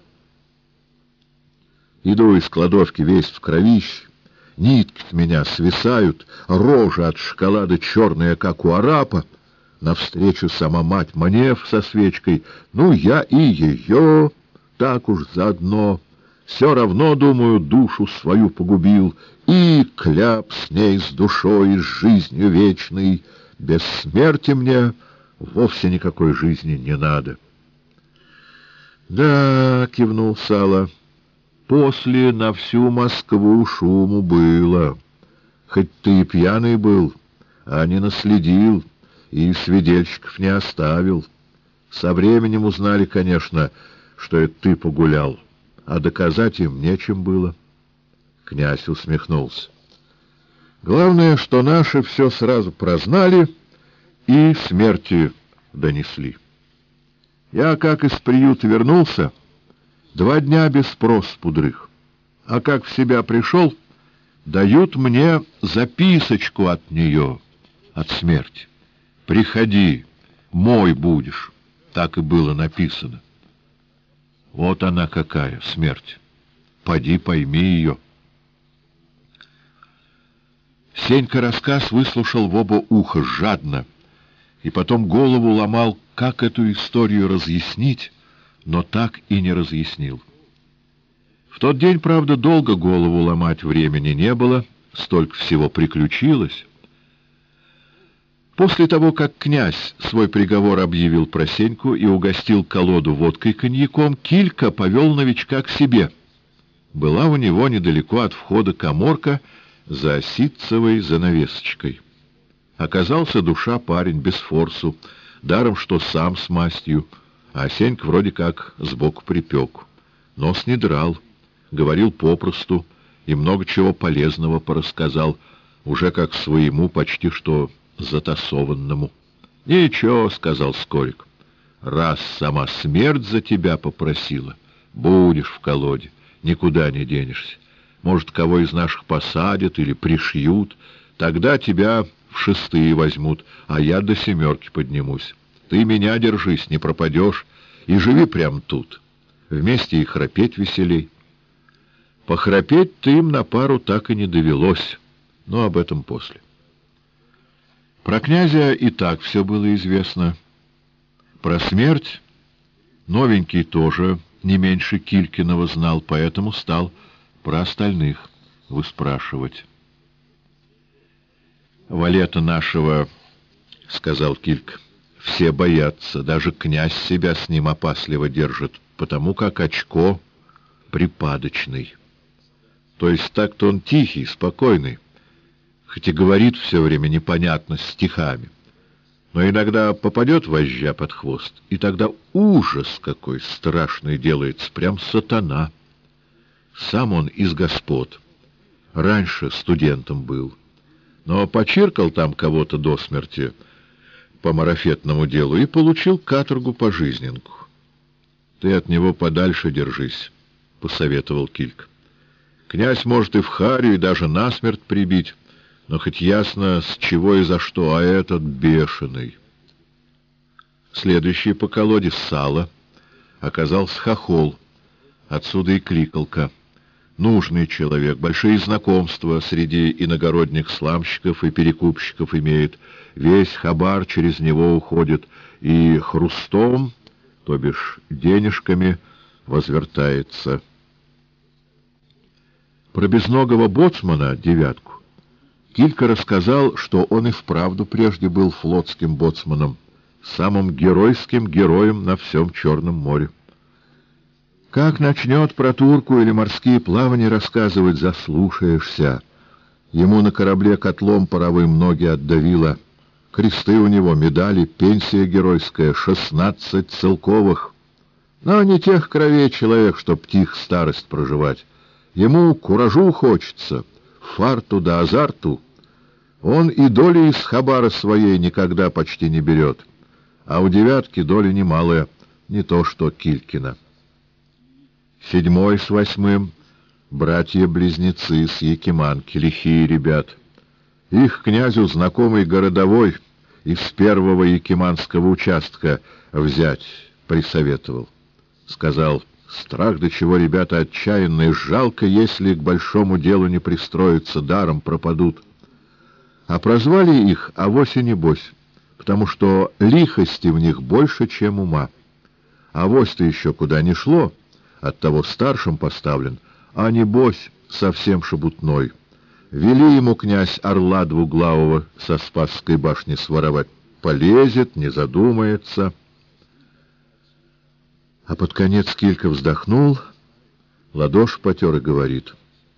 Иду из кладовки весь в кровище, нитки с меня свисают, рожа от шоколада черная, как у арапа. Навстречу сама мать Манеф со свечкой. Ну, я и ее так уж заодно. Все равно, думаю, душу свою погубил, и кляп с ней, с душой, с жизнью вечной. Без смерти мне вовсе никакой жизни не надо. — Да, — кивнул Сало, — после на всю Москву шуму было. Хоть ты и пьяный был, а не наследил, и свидельщиков не оставил. Со временем узнали, конечно, что это ты погулял. А доказать им нечем было. Князь усмехнулся. Главное, что наши все сразу прознали и смерти донесли. Я, как из приюта вернулся, 2 дня без спроса пудрых, а как в себя пришел, дают мне записочку от нее, от смерти. «Приходи, мой будешь», так и было написано. Вот она какая, смерть. Поди пойми ее. Сенька рассказ выслушал в оба уха жадно, и потом голову ломал, как эту историю разъяснить, но так и не разъяснил. В тот день, правда, долго голову ломать времени не было, столько всего приключилось. После того, как князь свой приговор объявил про Сеньку и угостил колоду водкой-коньяком, Килька повел новичка к себе. Была у него недалеко от входа каморка за ситцевой занавесочкой. Оказался душа парень без форсу, даром что сам с мастью, а Сенька вроде как сбоку припек. Нос не драл, говорил попросту и много чего полезного порассказал, уже как своему почти что затасованному. — Ничего, — сказал Скорик, — раз сама смерть за тебя попросила, будешь в колоде, никуда не денешься. Может, кого из наших посадят или пришьют, тогда тебя в 6 возьмут, а я до 7 поднимусь. Ты меня держись, не пропадешь, и живи прямо тут. Вместе и храпеть веселей. Похрапеть-то им на пару так и не довелось, но об этом после. Про князя и так все было известно. Про смерть новенький тоже не меньше Килькиного знал, поэтому стал про остальных выспрашивать. «Валета нашего, — сказал Килька, — все боятся, даже князь себя с ним опасливо держит, потому как очко припадочный. То есть так-то он тихий, спокойный, хоть и говорит все время непонятно стихами. Но иногда попадет вожжа под хвост, и тогда ужас какой страшный делается, прям сатана. Сам он из господ. Раньше студентом был, но почиркал там кого-то до смерти по марафетному делу и получил каторгу пожизненку. Ты от него подальше держись, — посоветовал Килька. Князь может и в харю, и даже насмерть прибить, но хоть ясно, с чего и за что, а этот бешеный. Следующий по колоде сало оказался хохол, отсюда и кликалка. Нужный человек, большие знакомства среди иногородних сламщиков и перекупщиков имеет, весь хабар через него уходит и хрустом, то бишь денежками, возвертается. Про безногого боцмана, 9, Килька рассказал, что он и вправду прежде был флотским боцманом, самым геройским героем на всем Черном море. Как начнет про турку или морские плавания рассказывать, заслушаешься. Ему на корабле котлом паровым ноги отдавило. Кресты у него, медали, пенсия геройская, 16 целковых. Но не тех кровей человек, чтоб тих старость проживать. Ему куражу хочется, фарту да азарту. Он и доли из хабара своей никогда почти не берет. А у 9 доля немалая, не то что Килькина. 7 с 8 братья-близнецы с Якиманки, лихие ребят. Их князю знакомый городовой из 1-го якиманского участка взять присоветовал. Сказал: страх до чего ребята отчаянные, жалко, если к большому делу не пристроятся, даром пропадут. А прозвали их авось и небось, потому что лихости в них больше, чем ума. Авось-то еще куда ни шло, оттого старшим поставлен, а небось совсем шебутной. Вели ему князь орла двуглавого со Спасской башни своровать. Полезет, не задумается. А под конец Килька вздохнул, ладошь потер и говорит: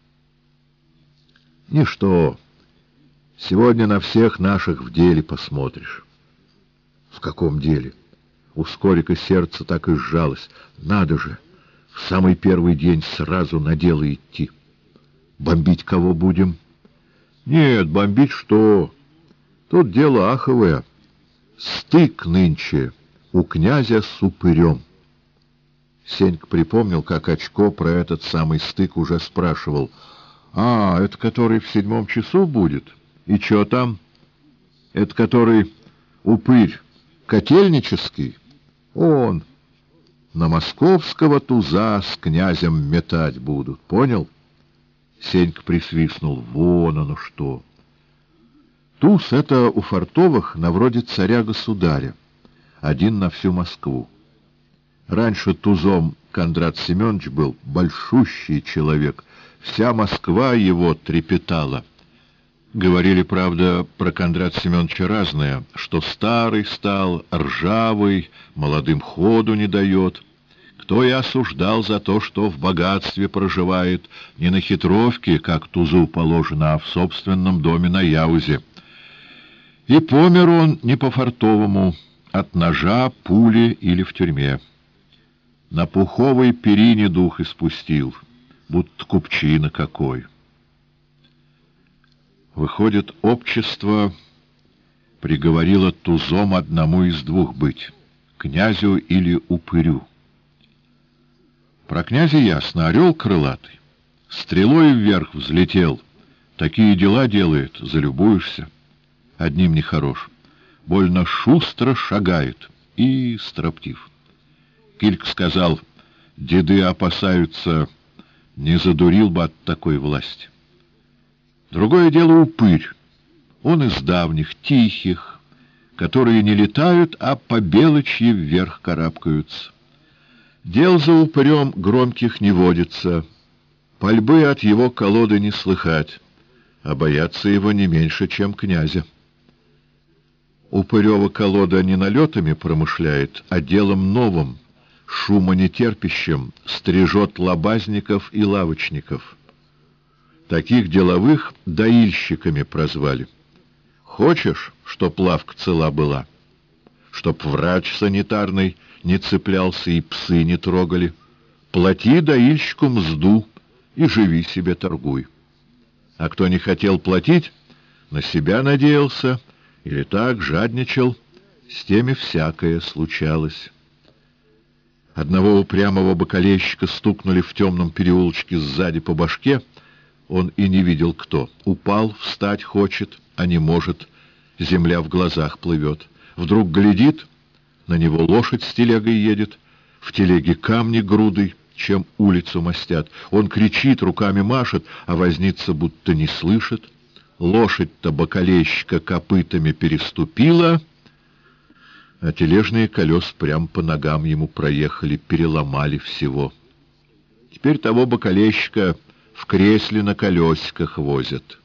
«Ничто, сегодня на всех наших в деле посмотришь». «В каком деле?» У Скорика сердце так и сжалось. «Надо же, в самый первый день сразу на дело идти. Бомбить кого будем?» «Нет, бомбить что? Тут дело аховое. Стык нынче у князя с упырем. Сенька припомнил, как Очко про этот самый стык уже спрашивал. «А, это который в 7 часу будет? И чё там? Это который упырь котельнический? Он на московского туза с князем метать будут, понял?» Сенька присвистнул. «Вон оно что!» Туз — это у Фартовых на вроде царя-государя, один на всю Москву. Раньше тузом Кондрат Семенович был большущий человек, вся Москва его трепетала. Говорили, правда, про Кондрата Семеновича разное, что старый стал, ржавый, молодым ходу не дает. Кто и осуждал за то, что в богатстве проживает, не на хитровке, как тузу положено, а в собственном доме на Яузе. И помер он не по-фартовому, от ножа, пули или в тюрьме. На пуховой перине дух испустил, будто купчина какой. Выходит, общество приговорило тузом одному из двух быть — князю или упырю. Про князя ясно, орел крылатый, стрелой вверх взлетел, такие дела делает, залюбуешься. Одним нехорош, больно шустро шагает и строптив. Кильк сказал, деды опасаются, не задурил бы от такой власти. Другое дело упырь. Он из давних, тихих, которые не летают, а по белочьи вверх карабкаются. Дел за упырем громких не водится, пальбы от его колоды не слыхать, а боятся его не меньше, чем князя. Упырева колода не налетами промышляет, а делом новым, шума нетерпящим, стрижет лобазников и лавочников. Таких деловых доильщиками прозвали. Хочешь, чтоб лавка цела была? Чтоб врач санитарный не цеплялся и псы не трогали? Плати доильщику мзду и живи себе, торгуй. А кто не хотел платить, на себя надеялся или так жадничал, с теми всякое случалось. Одного упрямого бакалейщика стукнули в темном переулочке сзади по башке. Он и не видел, кто. Упал, встать хочет, а не может. Земля в глазах плывет. Вдруг глядит, на него лошадь с телегой едет. В телеге камни грудой, чем улицу мостят. Он кричит, руками машет, а возница будто не слышит. Лошадь-то бакалейщика копытами переступила, а тележные колеса прям по ногам ему проехали, переломали всего. Теперь того бакалейщика в кресле на колесиках возят.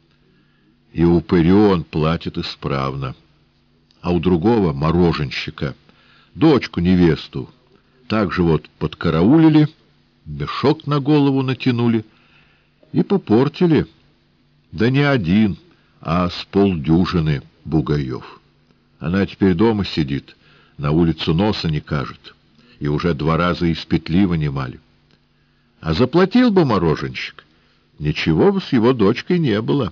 И упырю он платит исправно. А у другого, мороженщика, дочку-невесту, так же вот подкараулили, мешок на голову натянули и попортили. Да не один, а с полдюжины бугаев. Она теперь дома сидит, на улицу носа не кажет, и уже 2 раза из петли вынимали. А заплатил бы мороженщик, ничего бы с его дочкой не было.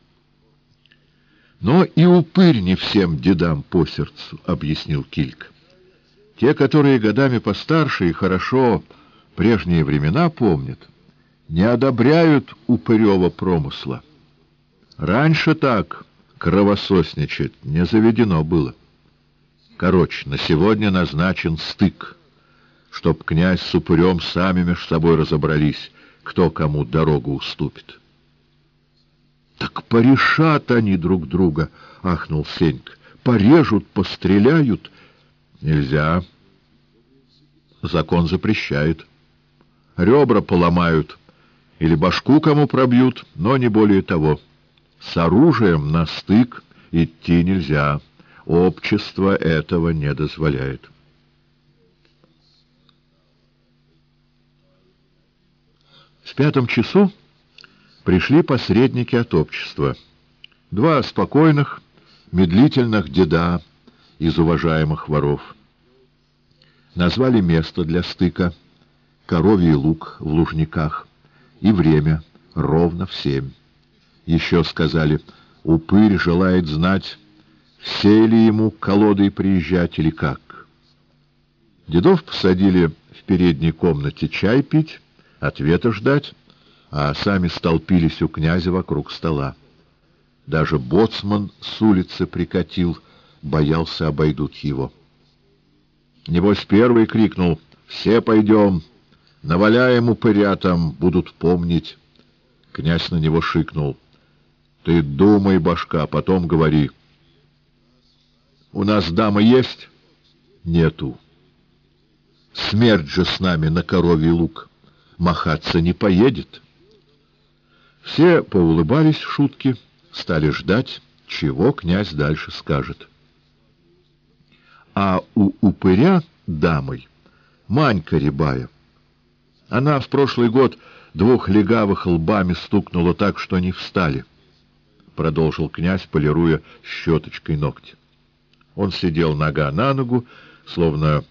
Но и упырь не всем дедам по сердцу, — объяснил Кильк. Те, которые годами постарше и хорошо прежние времена помнят, не одобряют упырева промысла. Раньше так кровососничать не заведено было. Короче, на сегодня назначен стык, чтоб князь с упырем сами между собой разобрались, кто кому дорогу уступит. — Так порешат они друг друга, — ахнул Сенька. — Порежут, постреляют. — Нельзя. Закон запрещает. Ребра поломают или башку кому пробьют, но не более того. С оружием на стык идти нельзя. Общество этого не дозволяет. В 5 часу пришли посредники от общества. 2 спокойных, медлительных деда из уважаемых воров. Назвали место для стыка, Коровий луг в Лужниках, и время ровно в 7. Еще сказали, упырь желает знать, всей ли ему колодой приезжать или как. Дедов посадили в передней комнате чай пить, ответа ждать, а сами столпились у князя вокруг стола. Даже боцман с улицы прикатил, боялся, обойдут его. Небось, первый крикнул: «Все пойдем, наваляем упыря там, будут помнить». Князь на него шикнул: «Ты думай, башка, потом говори». «У нас дама есть?» «Нету. Смерть же с нами на коровий луг. Махаться не поедет». Все поулыбались в шутки, стали ждать, чего князь дальше скажет. А у упыря дамой Манька Рябая. Она в прошлый год 2 легавых лбами стукнула так, что не встали, — продолжил князь, полируя щеточкой ногти. Он сидел нога на ногу, словно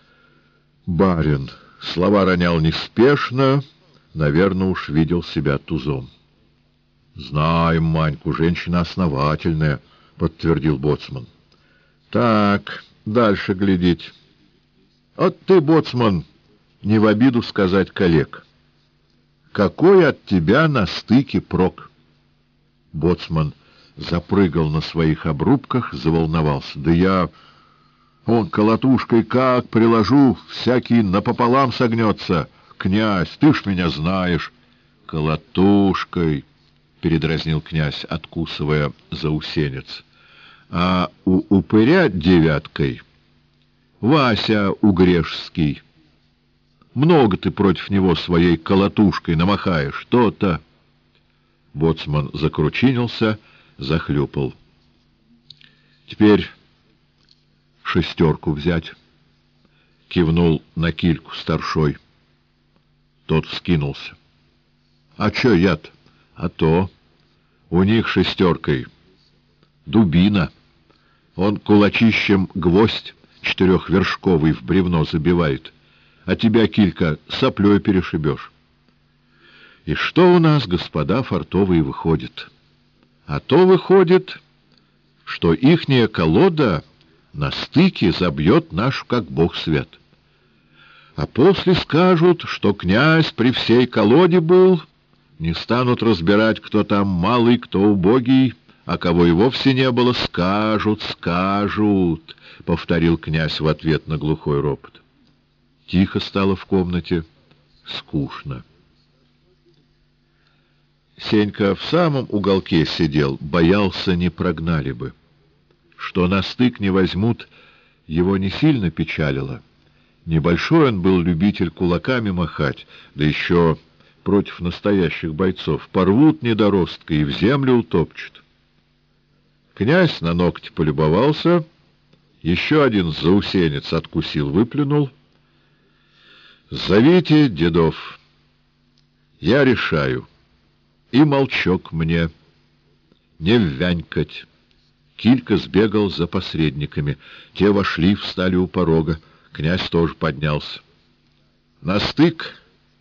барин, слова ронял неспешно, наверное, уж видел себя тузом. — Знаем Маньку, женщина основательная, — подтвердил боцман. — Так, дальше глядеть. Вот ты, боцман, не в обиду сказать коллег. Какой от тебя на стыке прок? Боцман запрыгал на своих обрубках, заволновался. Да я... Он колотушкой как приложу, всякий напополам согнется. Князь, ты ж меня знаешь. Колотушкой, передразнил князь, откусывая заусенец. А у упыря 9 Вася Угрешский. Много ты против него своей колотушкой намахаешь, то-то. Боцман закручинился, захлюпал. Теперь 6 взять. Кивнул на кильку старшой. Тот вскинулся. А чё я-то? А то. У них 6 дубина. Он кулачищем гвоздь 4-вершковый в бревно забивает, а тебя, килька, соплей перешибешь. И что у нас, господа фартовые, выходит? А то выходит, что ихняя колода на стыке забьет нашу, как бог свят. А после скажут, что князь при всей колоде был, не станут разбирать, кто там малый, кто убогий, а кого и вовсе не было. Скажут, скажут, — повторил князь в ответ на глухой ропот. Тихо стало в комнате, скучно. Сенька в самом уголке сидел, боялся, не прогнали бы. Что на стык не возьмут, его не сильно печалило. Небольшой он был любитель кулаками махать, да еще против настоящих бойцов. Порвут недоростка и в землю утопчут. Князь на ногти полюбовался, еще один заусенец откусил, выплюнул. «Зовите дедов, я решаю, и молчок мне, не ввянькать». Килька сбегал за посредниками. Те вошли, встали у порога. Князь тоже поднялся. «На стык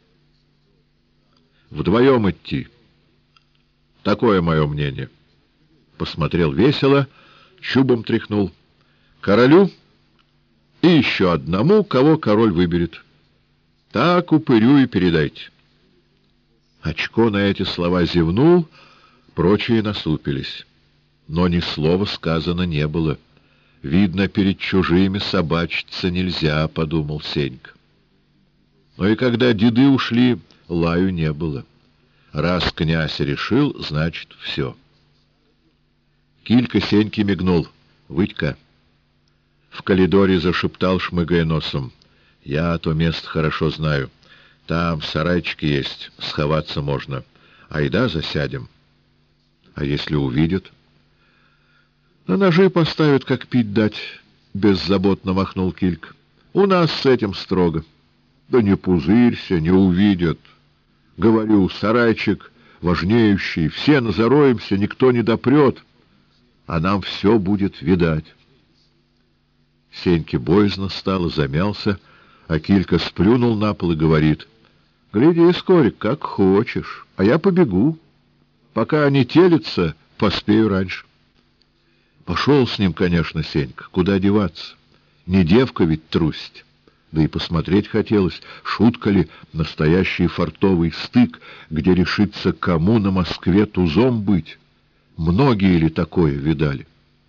вдвоем идти. Такое мое мнение». Посмотрел весело, чубом тряхнул. «Королю и еще одному, кого король выберет. Так упырю и передайте». Очко на эти слова зевнул, прочие насупились. Но ни слова сказано не было. Видно, перед чужими собачиться нельзя, — подумал Сенька. Но и когда деды ушли, лаю не было. Раз князь решил, значит, все. Килька Сеньке мигнул. «Вытька». В коридоре зашептал, шмыгая носом. «Я то место хорошо знаю. Там сарайчики есть, сховаться можно. Айда засядем». «А если увидят?» «На ножи поставят, как пить дать», — беззаботно махнул Килька. «У нас с этим строго». «Да не пузырься, не увидят. Говорю, сарайчик важнеющий, все назароемся, никто не допрет, а нам все будет видать». Сеньке боязно стало, замялся, а Килька сплюнул на пол и говорит: «Гляди, Скорик, как хочешь, а я побегу. Пока они телятся, поспею раньше». Пошел с ним, конечно, Сенька. Куда деваться? Не девка ведь трусить. Да и посмотреть хотелось, шутка ли настоящий фартовый стык, где решится, кому на Москве тузом быть. Многие ли такое видали?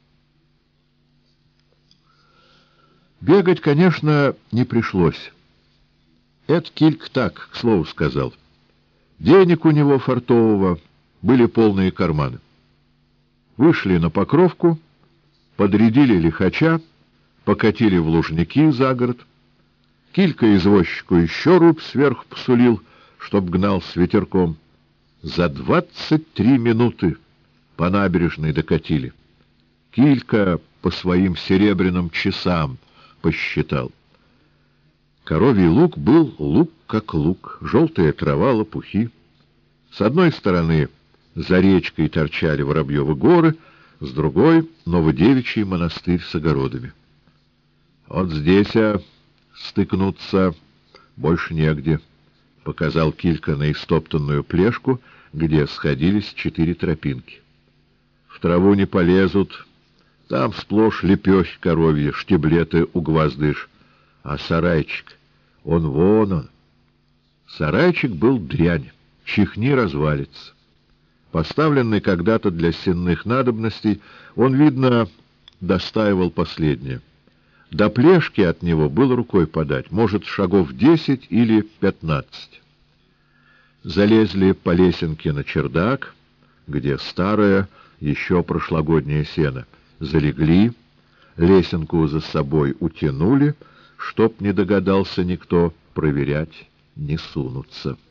Бегать, конечно, не пришлось. Это Килька так, к слову сказал. Денег у него фартового были полные карманы. Вышли на Покровку, подрядили лихача, покатили в Лужники за город. Килька извозчику еще рубь сверху посулил, чтоб гнал с ветерком. За 23 минуты по набережной докатили. Килька по своим серебряным часам посчитал. Коровий луг был луг как луг, желтая трава, лопухи. С одной стороны за речкой торчали Воробьевы горы, с другой — Новодевичий монастырь с огородами. Вот здесь стыкнуться больше негде, — показал Килька на истоптанную плешку, где сходились 4 тропинки. В траву не полезут, там сплошь лепехи коровьи, штиблеты угвоздышь, а сарайчик, вон он. Сарайчик был дрянь, чихни развалится. Поставленный когда-то для сенных надобностей, он, видно, достаивал последнее. До плешки от него было рукой подать, может, шагов 10 или 15. Залезли по лесенке на чердак, где старое, еще прошлогоднее сено. Залегли, лесенку за собой утянули, чтоб не догадался никто, проверять не сунуться.